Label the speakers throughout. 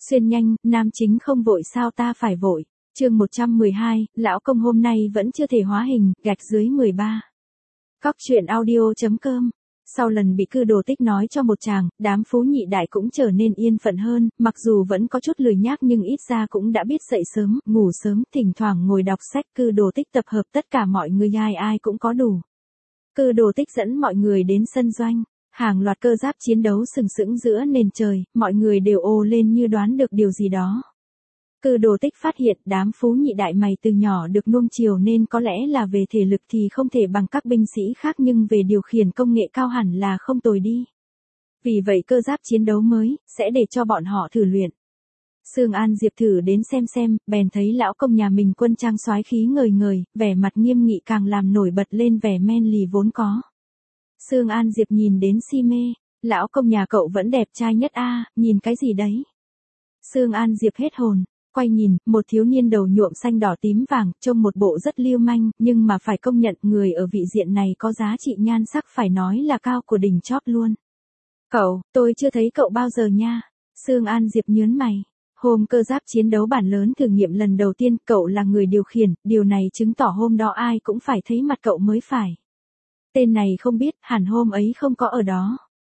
Speaker 1: Xuyên nhanh, nam chính không vội sao ta phải vội. Chương 112, lão công hôm nay vẫn chưa thể hóa hình, _13. Cóc truyện audio.com. Sau lần bị cư đồ tích nói cho một chàng, đám phú nhị đại cũng trở nên yên phận hơn, mặc dù vẫn có chút lười nhác nhưng ít ra cũng đã biết dậy sớm, ngủ sớm, thỉnh thoảng ngồi đọc sách. Cư đồ tích tập hợp tất cả mọi người, ai ai cũng có đủ. Cư đồ tích dẫn mọi người đến sân doanh. Hàng loạt cơ giáp chiến đấu sừng sững giữa nền trời, mọi người đều ồ lên như đoán được điều gì đó. Cư đồ tích phát hiện đám phú nhị đại mày từ nhỏ được nuông chiều nên có lẽ là về thể lực thì không thể bằng các binh sĩ khác nhưng về điều khiển công nghệ cao hẳn là không tồi đi. Vì vậy cơ giáp chiến đấu mới, sẽ để cho bọn họ thử luyện. Sương An Diệp thử đến xem, bèn thấy lão công nhà mình quân trang soái khí ngời ngời, vẻ mặt nghiêm nghị càng làm nổi bật lên vẻ men lì vốn có. Sương An Diệp nhìn đến si mê, lão công nhà cậu vẫn đẹp trai nhất a, nhìn cái gì đấy? Sương An Diệp hết hồn, quay nhìn, một thiếu niên đầu nhuộm xanh đỏ tím vàng, trông một bộ rất lưu manh, nhưng mà phải công nhận người ở vị diện này có giá trị nhan sắc phải nói là cao của đỉnh chóp luôn. Cậu, tôi chưa thấy cậu bao giờ nha. Sương An Diệp nhớn mày. Hôm cơ giáp chiến đấu bản lớn thử nghiệm lần đầu tiên, cậu là người điều khiển, điều này chứng tỏ hôm đó ai cũng phải thấy mặt cậu mới phải. Tên này không biết, hẳn hôm ấy không có ở đó.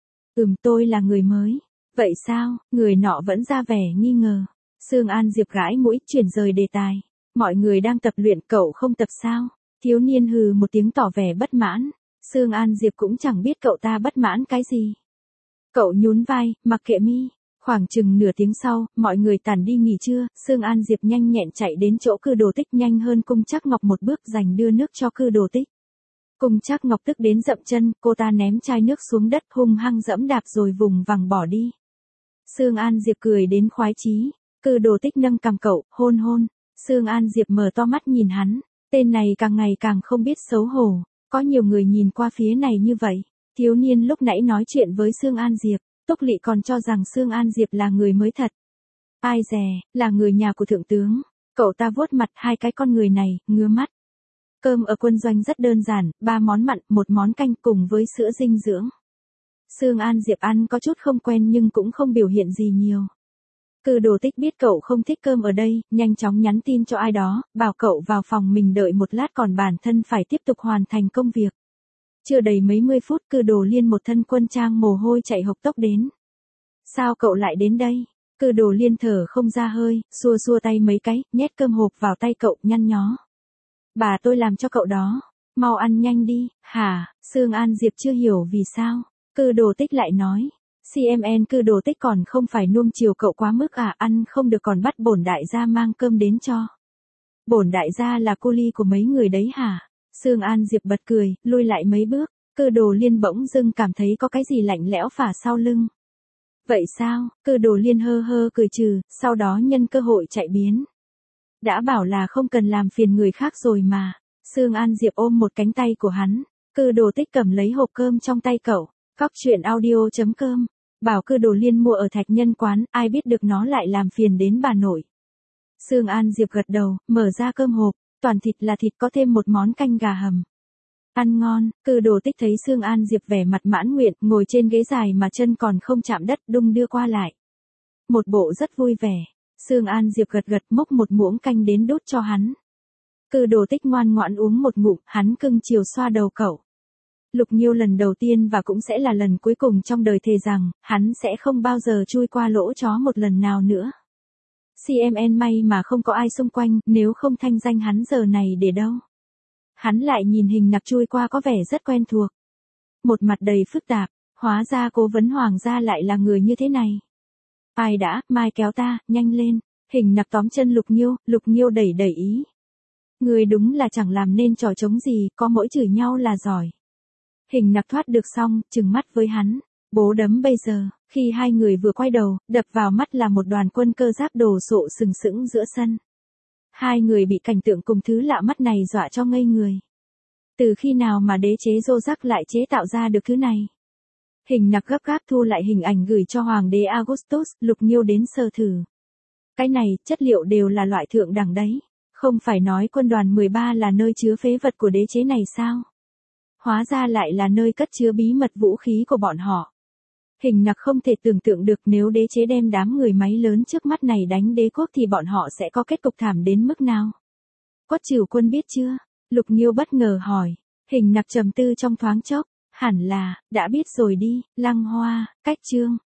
Speaker 1: Tôi là người mới. Vậy sao, người nọ vẫn ra vẻ nghi ngờ. Sương An Diệp gãi mũi, chuyển rời đề tài. Mọi người đang tập luyện, cậu không tập sao? Thiếu niên hừ một tiếng tỏ vẻ bất mãn. Sương An Diệp cũng chẳng biết cậu ta bất mãn cái gì. Cậu nhún vai, mặc kệ mi. Khoảng chừng nửa tiếng sau, mọi người tản đi nghỉ trưa, Sương An Diệp nhanh nhẹn chạy đến chỗ cư đồ tích, nhanh hơn Cung Trác Ngọc một bước giành đưa nước cho cư đồ tích. Cung Trác Ngọc tức đến dậm chân, cô ta ném chai nước xuống đất hung hăng dẫm đạp rồi vùng vằng bỏ đi. Sương An Diệp cười đến khoái chí. Cư đồ tích nâng cằm cậu, hôn. Sương An Diệp mở to mắt nhìn hắn, tên này càng ngày càng không biết xấu hổ, có nhiều người nhìn qua phía này như vậy. Thiếu niên lúc nãy nói chuyện với Sương An Diệp, Túc Lị còn cho rằng Sương An Diệp là người mới thật. Ai dè, là người nhà của thượng tướng. Cậu ta vuốt mặt, hai cái con người này, ngứa mắt. Cơm ở quân doanh rất đơn giản, 3 món mặn, 1 món canh cùng với sữa dinh dưỡng. Sương An Diệp ăn có chút không quen nhưng cũng không biểu hiện gì nhiều. Cư đồ tích biết cậu không thích cơm ở đây, nhanh chóng nhắn tin cho ai đó, bảo cậu vào phòng mình đợi một lát còn bản thân phải tiếp tục hoàn thành công việc. Chưa đầy mấy mươi phút cư đồ liên một thân quân trang mồ hôi chạy hộc tốc đến. Sao cậu lại đến đây? Cư đồ liên thở không ra hơi, xua tay mấy cái, nhét cơm hộp vào tay cậu, nhăn nhó. Bà tôi làm cho cậu đó, mau ăn nhanh đi. Hả? Sương An Diệp chưa hiểu vì sao. Cư đồ tích lại nói. CMN cư đồ tích còn không phải nuông chiều cậu quá mức à, ăn không được còn bắt bổn đại gia mang cơm đến cho. Bổn đại gia là cô ly của mấy người đấy hả? Sương An Diệp bật cười, lui lại mấy bước, cư đồ liên bỗng dưng cảm thấy có cái gì lạnh lẽo phả sau lưng. Vậy sao? Cư đồ liên hơ cười trừ, sau đó nhân cơ hội chạy biến. Đã bảo là không cần làm phiền người khác rồi mà. Sương An Diệp ôm một cánh tay của hắn, cư đồ tích cầm lấy hộp cơm trong tay cậu. Cóc truyện audio.com. Bảo cư đồ liên mua ở Thạch Nhân quán, ai biết được nó lại làm phiền đến bà nội. Sương An Diệp gật đầu, mở ra cơm hộp, toàn thịt là thịt có thêm một món canh gà hầm. Ăn ngon, cư đồ tích thấy Sương An Diệp vẻ mặt mãn nguyện, ngồi trên ghế dài mà chân còn không chạm đất, đung đưa qua lại. Một bộ rất vui vẻ. Sương An Diệp gật múc một muỗng canh đến đút cho hắn. Cư đồ tích ngoan ngoãn uống một ngụm, hắn cưng chiều xoa đầu cậu. Lục Nghiêu lần đầu tiên và cũng sẽ là lần cuối cùng trong đời thề rằng, hắn sẽ không bao giờ chui qua lỗ chó một lần nào nữa. CMN may mà không có ai xung quanh, nếu không thanh danh hắn giờ này để đâu. Hắn lại nhìn hình nặc chui qua có vẻ rất quen thuộc. Một mặt đầy phức tạp, hóa ra cố vấn hoàng gia lại là người như thế này. Ai đã, mai kéo ta, nhanh lên. Hình nặc tóm chân Lục Nghiêu đẩy ý. Người đúng là chẳng làm nên trò trống gì, có mỗi chửi nhau là giỏi. Hình nặc thoát được xong, trừng mắt với hắn. Bố đấm bây giờ, khi hai người vừa quay đầu, đập vào mắt là một đoàn quân cơ giáp đồ sộ sừng sững giữa sân. Hai người bị cảnh tượng cùng thứ lạ mắt này dọa cho ngây người. Từ khi nào mà đế chế Rô-rắc lại chế tạo ra được thứ này? Hình nặc gấp gáp thu lại hình ảnh gửi cho Hoàng đế Augustus, Lục Nghiêu đến sơ thử. Cái này, chất liệu đều là loại thượng đẳng đấy. Không phải nói quân đoàn 13 là nơi chứa phế vật của đế chế này sao? Hóa ra lại là nơi cất chứa bí mật vũ khí của bọn họ. Hình nặc không thể tưởng tượng được nếu đế chế đem đám người máy lớn trước mắt này đánh đế quốc thì bọn họ sẽ có kết cục thảm đến mức nào. Quất Trừu Quân biết chưa? Lục Nghiêu bất ngờ hỏi. Hình nặc trầm tư trong thoáng chốc. Hẳn là, đã biết rồi đi, Lăng Hoa, Cách Chương.